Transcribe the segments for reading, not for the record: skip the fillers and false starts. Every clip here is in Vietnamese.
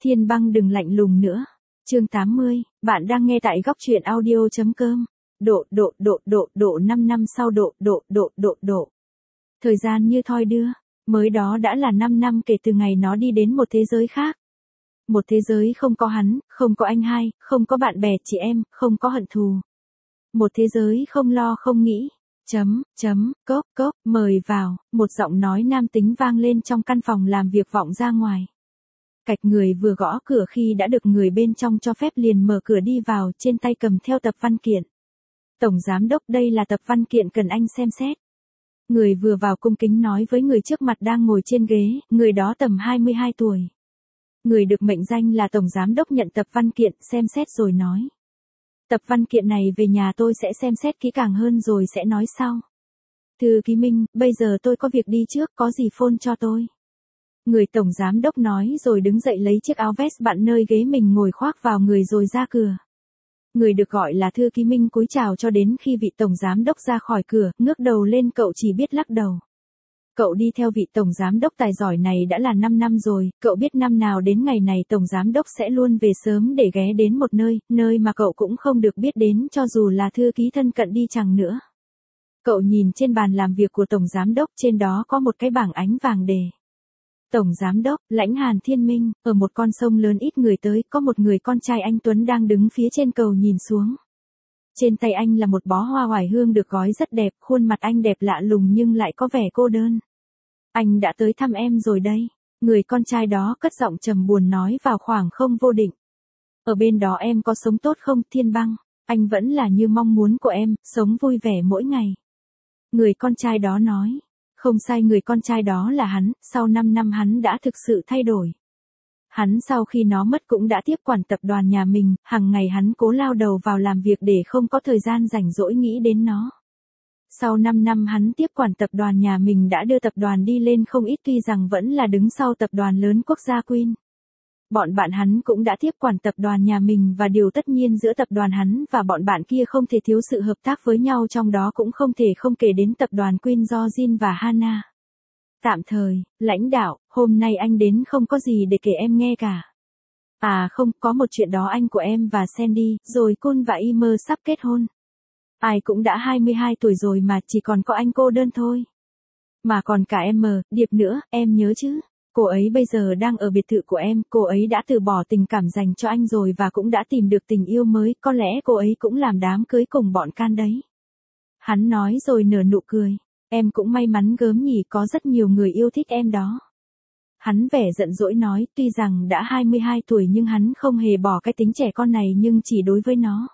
Thiên Băng đừng lạnh lùng nữa. Chương 80, bạn đang nghe tại góc truyện audio.com. Độ 5 năm sau độ. Thời gian như thoi đưa, mới đó đã là 5 năm kể từ ngày nó đi đến một thế giới khác. Một thế giới không có hắn, không có anh hai, không có bạn bè chị em, không có hận thù. Một thế giới không lo không nghĩ. Cốc, mời vào, một giọng nói nam tính vang lên trong căn phòng làm việc vọng ra ngoài. Cạch người vừa gõ cửa khi đã được người bên trong cho phép liền mở cửa đi vào, trên tay cầm theo tập văn kiện. Tổng giám đốc, đây là tập văn kiện cần anh xem xét. Người vừa vào cung kính nói với người trước mặt đang ngồi trên ghế, người đó tầm 22 tuổi. Người được mệnh danh là tổng giám đốc nhận tập văn kiện, xem xét rồi nói. Tập văn kiện này về nhà tôi sẽ xem xét kỹ càng hơn rồi sẽ nói sau. Thư ký Minh, bây giờ tôi có việc đi trước, có gì phone cho tôi. Người tổng giám đốc nói rồi đứng dậy lấy chiếc áo vest bạn nơi ghế mình ngồi khoác vào người rồi ra cửa. Người được gọi là thư ký Minh cúi chào cho đến khi vị tổng giám đốc ra khỏi cửa, ngước đầu lên cậu chỉ biết lắc đầu. Cậu đi theo vị tổng giám đốc tài giỏi này đã là 5 năm rồi, cậu biết năm nào đến ngày này tổng giám đốc sẽ luôn về sớm để ghé đến một nơi mà cậu cũng không được biết đến cho dù là thư ký thân cận đi chăng nữa. Cậu nhìn trên bàn làm việc của tổng giám đốc, trên đó có một cái bảng ánh vàng đề. Tổng giám đốc, Lãnh Hàn Thiên Minh, ở một con sông lớn ít người tới, có một người con trai anh Tuấn đang đứng phía trên cầu nhìn xuống. Trên tay anh là một bó hoa oải hương được gói rất đẹp, khuôn mặt anh đẹp lạ lùng nhưng lại có vẻ cô đơn. Anh đã tới thăm em rồi đây. Người con trai đó cất giọng trầm buồn nói vào khoảng không vô định. Ở bên đó em có sống tốt không, Thiên Băng? Anh vẫn là như mong muốn của em, sống vui vẻ mỗi ngày. Người con trai đó nói. Không sai, người con trai đó là hắn, sau 5 năm hắn đã thực sự thay đổi. Hắn sau khi nó mất cũng đã tiếp quản tập đoàn nhà mình, hàng ngày hắn cố lao đầu vào làm việc để không có thời gian rảnh rỗi nghĩ đến nó. Sau 5 năm hắn tiếp quản tập đoàn nhà mình đã đưa tập đoàn đi lên không ít, tuy rằng vẫn là đứng sau tập đoàn lớn quốc gia Queen. Bọn bạn hắn cũng đã tiếp quản tập đoàn nhà mình và điều tất nhiên giữa tập đoàn hắn và bọn bạn kia không thể thiếu sự hợp tác với nhau, trong đó cũng không thể không kể đến tập đoàn Queen do Jin và Hana. Tạm thời, lãnh đạo, hôm nay anh đến không có gì để kể em nghe cả. À không, có một chuyện đó, anh của em và Sandy, rồi Kun và Imer sắp kết hôn. Ai cũng đã 22 tuổi rồi mà chỉ còn có anh cô đơn thôi. Mà còn cả em Điệp nữa, em nhớ chứ. Cô ấy bây giờ đang ở biệt thự của em, cô ấy đã từ bỏ tình cảm dành cho anh rồi và cũng đã tìm được tình yêu mới, có lẽ cô ấy cũng làm đám cưới cùng bọn Can đấy. Hắn nói rồi nở nụ cười. Em cũng may mắn gớm nhỉ, có rất nhiều người yêu thích em đó. Hắn vẻ giận dỗi nói, tuy rằng đã 22 tuổi nhưng hắn không hề bỏ cái tính trẻ con này, nhưng chỉ đối với nó.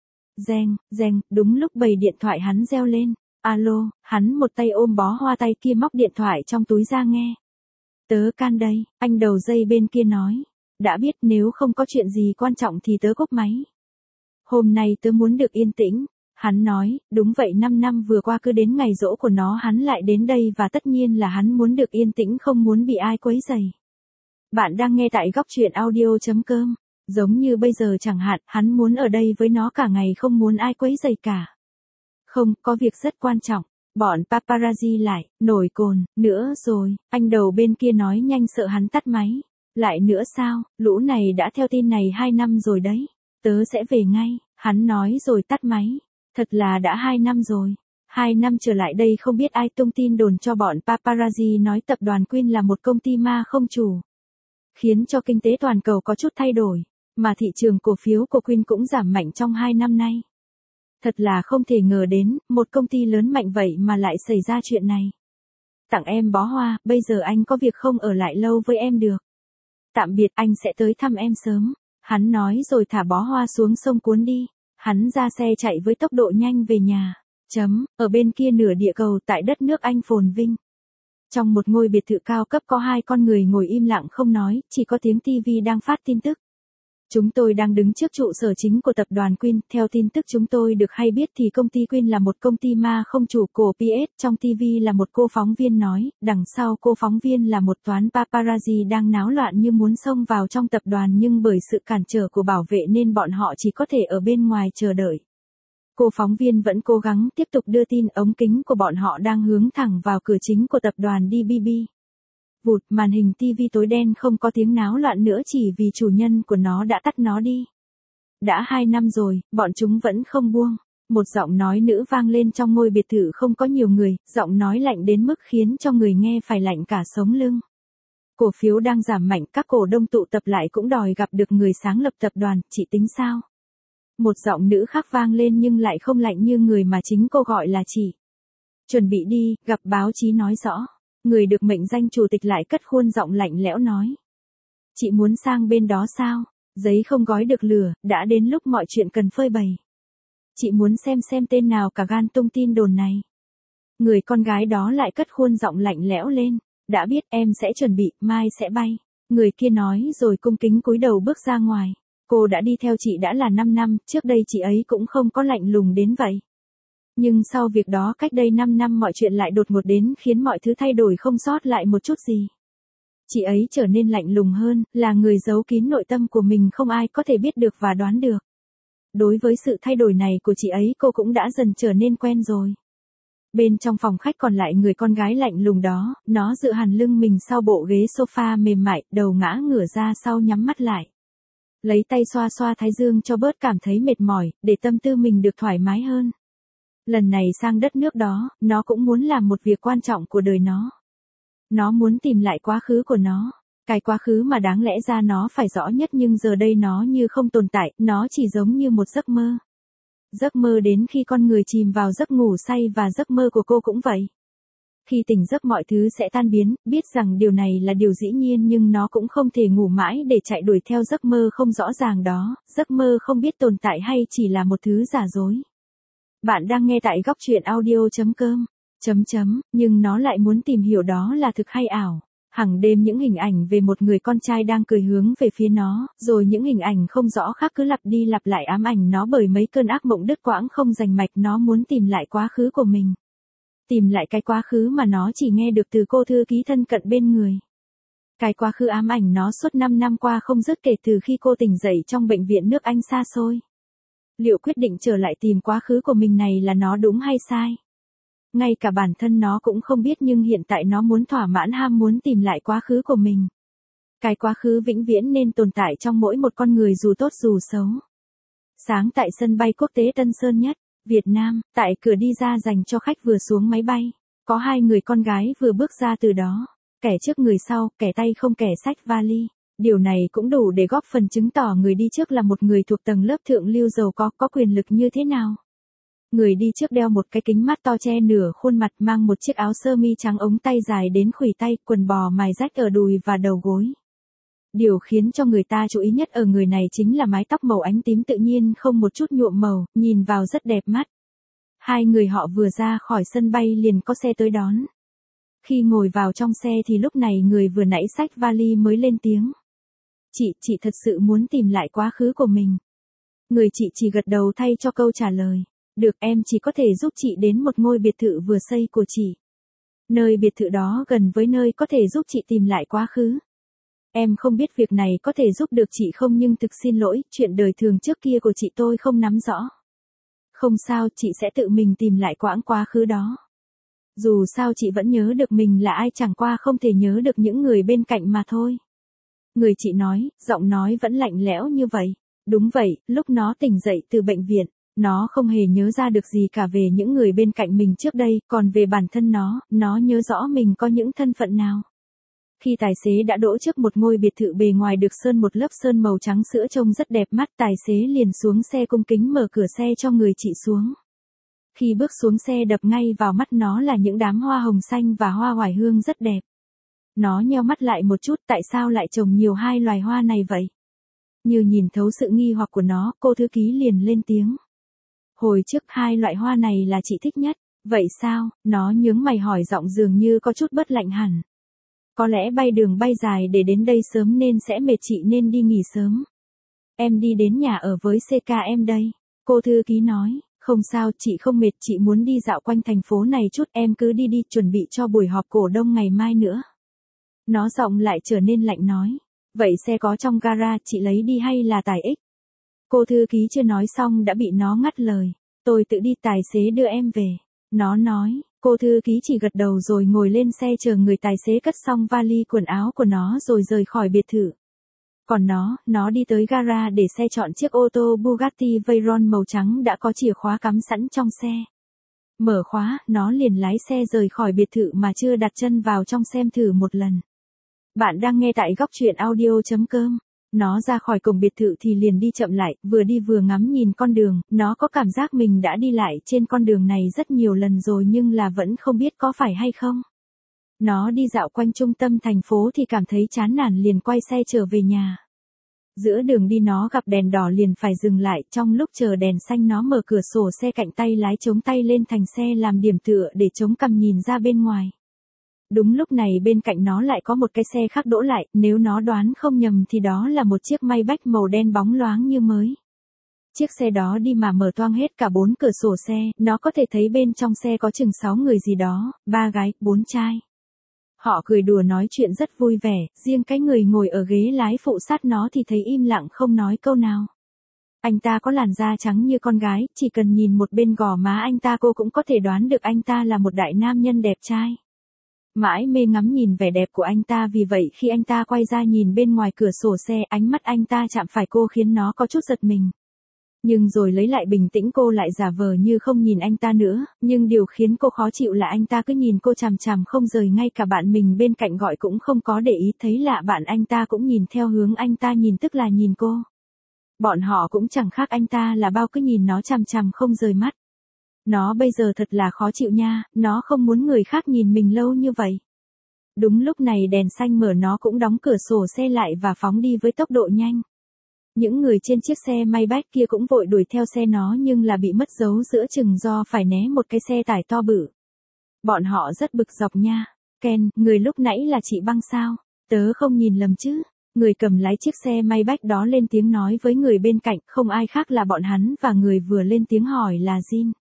Reng, đúng lúc bầy điện thoại hắn reo lên. Alo, hắn một tay ôm bó hoa, tay kia móc điện thoại trong túi ra nghe. Tớ Can đây, anh đầu dây bên kia nói. Đã biết, nếu không có chuyện gì quan trọng thì tớ cúp máy. Hôm nay tớ muốn được yên tĩnh. Hắn nói, đúng vậy, 5 năm vừa qua cứ đến ngày giỗ của nó hắn lại đến đây và tất nhiên là hắn muốn được yên tĩnh, không muốn bị ai quấy rầy. Bạn đang nghe tại góc truyện audio.com. Giống như bây giờ chẳng hạn, hắn muốn ở đây với nó cả ngày, không muốn ai quấy rầy cả. Không, có việc rất quan trọng. Bọn paparazzi lại, nổi cồn, nữa rồi, anh đầu bên kia nói nhanh sợ hắn tắt máy. Lại nữa sao, lũ này đã theo tin này 2 năm rồi đấy. Tớ sẽ về ngay, hắn nói rồi tắt máy. Thật là đã 2 năm rồi. 2 năm trở lại đây không biết ai tung tin đồn cho bọn paparazzi nói tập đoàn Queen là một công ty ma không chủ. Khiến cho kinh tế toàn cầu có chút thay đổi, mà thị trường cổ phiếu của Queen cũng giảm mạnh trong 2 năm nay. Thật là không thể ngờ đến, một công ty lớn mạnh vậy mà lại xảy ra chuyện này. Tặng em bó hoa, bây giờ anh có việc không ở lại lâu với em được. Tạm biệt, anh sẽ tới thăm em sớm. Hắn nói rồi thả bó hoa xuống sông cuốn đi. Hắn ra xe chạy với tốc độ nhanh về nhà. Ở bên kia nửa địa cầu tại đất nước Anh phồn vinh. Trong một ngôi biệt thự cao cấp có 2 con người ngồi im lặng không nói, chỉ có tiếng tivi đang phát tin tức. Chúng tôi đang đứng trước trụ sở chính của tập đoàn Queen, theo tin tức chúng tôi được hay biết thì công ty Queen là một công ty ma không chủ của PS, trong TV là một cô phóng viên nói, đằng sau cô phóng viên là một toán paparazzi đang náo loạn như muốn xông vào trong tập đoàn nhưng bởi sự cản trở của bảo vệ nên bọn họ chỉ có thể ở bên ngoài chờ đợi. Cô phóng viên vẫn cố gắng tiếp tục đưa tin, ống kính của bọn họ đang hướng thẳng vào cửa chính của tập đoàn DBB. Vụt, màn hình tivi tối đen không có tiếng náo loạn nữa chỉ vì chủ nhân của nó đã tắt nó đi. Đã 2 năm rồi, bọn chúng vẫn không buông. Một giọng nói nữ vang lên trong ngôi biệt thự không có nhiều người, giọng nói lạnh đến mức khiến cho người nghe phải lạnh cả sống lưng. Cổ phiếu đang giảm mạnh, các cổ đông tụ tập lại cũng đòi gặp được người sáng lập tập đoàn, chị tính sao? Một giọng nữ khác vang lên nhưng lại không lạnh như người mà chính cô gọi là chị. Chuẩn bị đi, gặp báo chí nói rõ. Người được mệnh danh chủ tịch lại cất khuôn giọng lạnh lẽo nói. Chị muốn sang bên đó sao? Giấy không gói được lửa, đã đến lúc mọi chuyện cần phơi bày. Chị muốn xem tên nào cả gan tung tin đồn này. Người con gái đó lại cất khuôn giọng lạnh lẽo lên. Đã biết em sẽ chuẩn bị, mai sẽ bay. Người kia nói rồi cung kính cúi đầu bước ra ngoài. Cô đã đi theo chị đã là 5 năm, trước đây chị ấy cũng không có lạnh lùng đến vậy. Nhưng sau việc đó cách đây 5 năm mọi chuyện lại đột ngột đến khiến mọi thứ thay đổi không sót lại một chút gì. Chị ấy trở nên lạnh lùng hơn, là người giấu kín nội tâm của mình không ai có thể biết được và đoán được. Đối với sự thay đổi này của chị ấy cô cũng đã dần trở nên quen rồi. Bên trong phòng khách còn lại người con gái lạnh lùng đó, nó dựa hẳn lưng mình sau bộ ghế sofa mềm mại, đầu ngã ngửa ra sau nhắm mắt lại. Lấy tay xoa xoa thái dương cho bớt cảm thấy mệt mỏi, để tâm tư mình được thoải mái hơn. Lần này sang đất nước đó, nó cũng muốn làm một việc quan trọng của đời nó. Nó muốn tìm lại quá khứ của nó. Cái quá khứ mà đáng lẽ ra nó phải rõ nhất nhưng giờ đây nó như không tồn tại, nó chỉ giống như một giấc mơ. Giấc mơ đến khi con người chìm vào giấc ngủ say và giấc mơ của cô cũng vậy. Khi tỉnh giấc mọi thứ sẽ tan biến, biết rằng điều này là điều dĩ nhiên nhưng nó cũng không thể ngủ mãi để chạy đuổi theo giấc mơ không rõ ràng đó, giấc mơ không biết tồn tại hay chỉ là một thứ giả dối. Bạn đang nghe tại góc truyện audio.com. Nhưng nó lại muốn tìm hiểu đó là thực hay ảo. Hằng đêm những hình ảnh về một người con trai đang cười hướng về phía nó, rồi những hình ảnh không rõ khác cứ lặp đi lặp lại ám ảnh nó bởi mấy cơn ác mộng đứt quãng không rành mạch. Nó muốn tìm lại quá khứ của mình. Tìm lại cái quá khứ mà nó chỉ nghe được từ cô thư ký thân cận bên người. Cái quá khứ ám ảnh nó suốt 5 năm qua không dứt kể từ khi cô tỉnh dậy trong bệnh viện nước Anh xa xôi. Liệu quyết định trở lại tìm quá khứ của mình này là nó đúng hay sai? Ngay cả bản thân nó cũng không biết nhưng hiện tại nó muốn thỏa mãn ham muốn tìm lại quá khứ của mình. Cái quá khứ vĩnh viễn nên tồn tại trong mỗi một con người dù tốt dù xấu. Sáng tại sân bay quốc tế Tân Sơn Nhất, Việt Nam, tại cửa đi ra dành cho khách vừa xuống máy bay, có 2 người con gái vừa bước ra từ đó. Kẻ trước người sau, kẻ tay không kẻ xách vali. Điều này cũng đủ để góp phần chứng tỏ người đi trước là một người thuộc tầng lớp thượng lưu giàu có quyền lực như thế nào. Người đi trước đeo một cái kính mắt to che nửa khuôn mặt, mang một chiếc áo sơ mi trắng ống tay dài đến khuỷu tay, quần bò mài rách ở đùi và đầu gối. Điều khiến cho người ta chú ý nhất ở người này chính là mái tóc màu ánh tím tự nhiên không một chút nhuộm màu, nhìn vào rất đẹp mắt. 2 người họ vừa ra khỏi sân bay liền có xe tới đón. Khi ngồi vào trong xe thì lúc này người vừa nãy xách vali mới lên tiếng. Chị thật sự muốn tìm lại quá khứ của mình. Người chị chỉ gật đầu thay cho câu trả lời. Được, em chỉ có thể giúp chị đến một ngôi biệt thự vừa xây của chị. Nơi biệt thự đó gần với nơi có thể giúp chị tìm lại quá khứ. Em không biết việc này có thể giúp được chị không nhưng thực xin lỗi, chuyện đời thường trước kia của chị tôi không nắm rõ. Không sao, chị sẽ tự mình tìm lại quãng quá khứ đó. Dù sao chị vẫn nhớ được mình là ai, chẳng qua không thể nhớ được những người bên cạnh mà thôi. Người chị nói, giọng nói vẫn lạnh lẽo như vậy. Đúng vậy, lúc nó tỉnh dậy từ bệnh viện, nó không hề nhớ ra được gì cả về những người bên cạnh mình trước đây, còn về bản thân nó nhớ rõ mình có những thân phận nào. Khi tài xế đã đỗ trước một ngôi biệt thự bề ngoài được sơn một lớp sơn màu trắng sữa trông rất đẹp mắt, tài xế liền xuống xe cung kính mở cửa xe cho người chị xuống. Khi bước xuống xe đập ngay vào mắt nó là những đám hoa hồng xanh và hoa oải hương rất đẹp. Nó nheo mắt lại một chút, tại sao lại trồng nhiều 2 loài hoa này vậy? Như nhìn thấu sự nghi hoặc của nó, cô thư ký liền lên tiếng. Hồi trước 2 loại hoa này là chị thích nhất. Vậy sao? Nó nhướng mày hỏi giọng dường như có chút bớt lạnh hẳn. Có lẽ bay đường bay dài để đến đây sớm nên sẽ mệt, chị nên đi nghỉ sớm. Em đi đến nhà ở với CK em đây. Cô thư ký nói, không sao, chị không mệt, chị muốn đi dạo quanh thành phố này chút, em cứ đi đi, chuẩn bị cho buổi họp cổ đông ngày mai nữa. Nó giọng lại trở nên lạnh nói, vậy xe có trong gara, chị lấy đi hay là tài ích? Cô thư ký chưa nói xong đã bị nó ngắt lời. Tôi tự đi, tài xế đưa em về. Nó nói, Cô thư ký chỉ gật đầu rồi ngồi lên xe chờ người tài xế cất xong vali quần áo của nó rồi rời khỏi biệt thự. Còn nó đi tới gara để xe chọn chiếc ô tô Bugatti Veyron màu trắng đã có chìa khóa cắm sẵn trong xe. Mở khóa, nó liền lái xe rời khỏi biệt thự mà chưa đặt chân vào trong xem thử một lần. Bạn đang nghe tại góc truyện audio.com. Nó ra khỏi cổng biệt thự thì liền đi chậm lại, vừa đi vừa ngắm nhìn con đường, nó có cảm giác mình đã đi lại trên con đường này rất nhiều lần rồi nhưng là vẫn không biết có phải hay không. Nó đi dạo quanh trung tâm thành phố thì cảm thấy chán nản liền quay xe trở về nhà. Giữa đường đi nó gặp đèn đỏ liền phải dừng lại, trong lúc chờ đèn xanh nó mở cửa sổ xe cạnh tay lái chống tay lên thành xe làm điểm tựa để chống cằm nhìn ra bên ngoài. Đúng lúc này bên cạnh nó lại có một cái xe khác đỗ lại, nếu nó đoán không nhầm thì đó là một chiếc Maybach màu đen bóng loáng như mới. Chiếc xe đó đi mà mở toang hết cả 4 cửa sổ xe, nó có thể thấy bên trong xe có chừng 6 người gì đó, 3 gái, 4 trai. Họ cười đùa nói chuyện rất vui vẻ, riêng cái người ngồi ở ghế lái phụ sát nó thì thấy im lặng không nói câu nào. Anh ta có làn da trắng như con gái, chỉ cần nhìn một bên gò má anh ta cô cũng có thể đoán được anh ta là một đại nam nhân đẹp trai. Mãi mê ngắm nhìn vẻ đẹp của anh ta vì vậy khi anh ta quay ra nhìn bên ngoài cửa sổ xe ánh mắt anh ta chạm phải cô khiến nó có chút giật mình. Nhưng rồi lấy lại bình tĩnh cô lại giả vờ như không nhìn anh ta nữa, nhưng điều khiến cô khó chịu là anh ta cứ nhìn cô chằm chằm không rời, ngay cả bạn mình bên cạnh gọi cũng không có để ý, thấy lạ bạn anh ta cũng nhìn theo hướng anh ta nhìn tức là nhìn cô. Bọn họ cũng chẳng khác anh ta là bao cứ nhìn nó chằm chằm không rời mắt. Nó bây giờ thật là khó chịu nha, nó không muốn người khác nhìn mình lâu như vậy. Đúng lúc này đèn xanh mở nó cũng đóng cửa sổ xe lại và phóng đi với tốc độ nhanh. Những người trên chiếc xe Maybach kia cũng vội đuổi theo xe nó nhưng là bị mất dấu giữa chừng do phải né một cái xe tải to bự. Bọn họ rất bực dọc nha. Ken, người lúc nãy là chị Băng sao? Tớ không nhìn lầm chứ? Người cầm lái chiếc xe Maybach đó lên tiếng nói với người bên cạnh, không ai khác là bọn hắn và người vừa lên tiếng hỏi là Jin.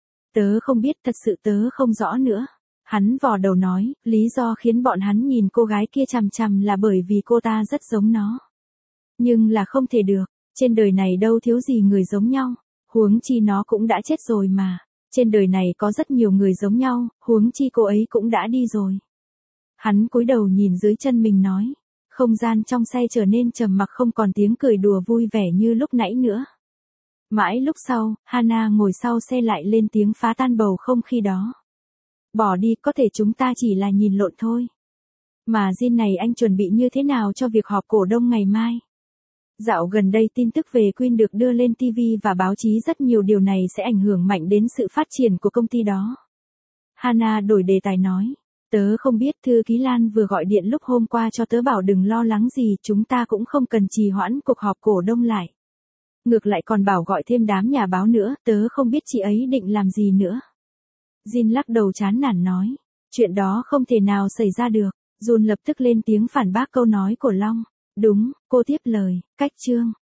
Tớ không biết, thật sự tớ không rõ nữa. Hắn vò đầu nói, lý do khiến bọn hắn nhìn cô gái kia chằm chằm là bởi vì cô ta rất giống nó. Nhưng là không thể được, trên đời này đâu thiếu gì người giống nhau, huống chi nó cũng đã chết rồi mà. Trên đời này có rất nhiều người giống nhau, huống chi cô ấy cũng đã đi rồi. Hắn cúi đầu nhìn dưới chân mình nói, không gian trong xe trở nên trầm mặc không còn tiếng cười đùa vui vẻ như lúc nãy nữa. Mãi lúc sau, Hana ngồi sau xe lại lên tiếng phá tan bầu không khí đó. Bỏ đi, có thể chúng ta chỉ là nhìn lộn thôi. Mà Jin này anh chuẩn bị như thế nào cho việc họp cổ đông ngày mai? Dạo gần đây tin tức về Queen được đưa lên TV và báo chí rất nhiều, điều này sẽ ảnh hưởng mạnh đến sự phát triển của công ty đó. Hana đổi đề tài nói, tớ không biết, thư ký Lan vừa gọi điện lúc hôm qua cho tớ bảo đừng lo lắng gì, chúng ta cũng không cần trì hoãn cuộc họp cổ đông lại. Ngược lại còn bảo gọi thêm đám nhà báo nữa, tớ không biết chị ấy định làm gì nữa. Jin lắc đầu chán nản nói, chuyện đó không thể nào xảy ra được. Jun lập tức lên tiếng phản bác câu nói của Long. Đúng, cô tiếp lời, cách chương.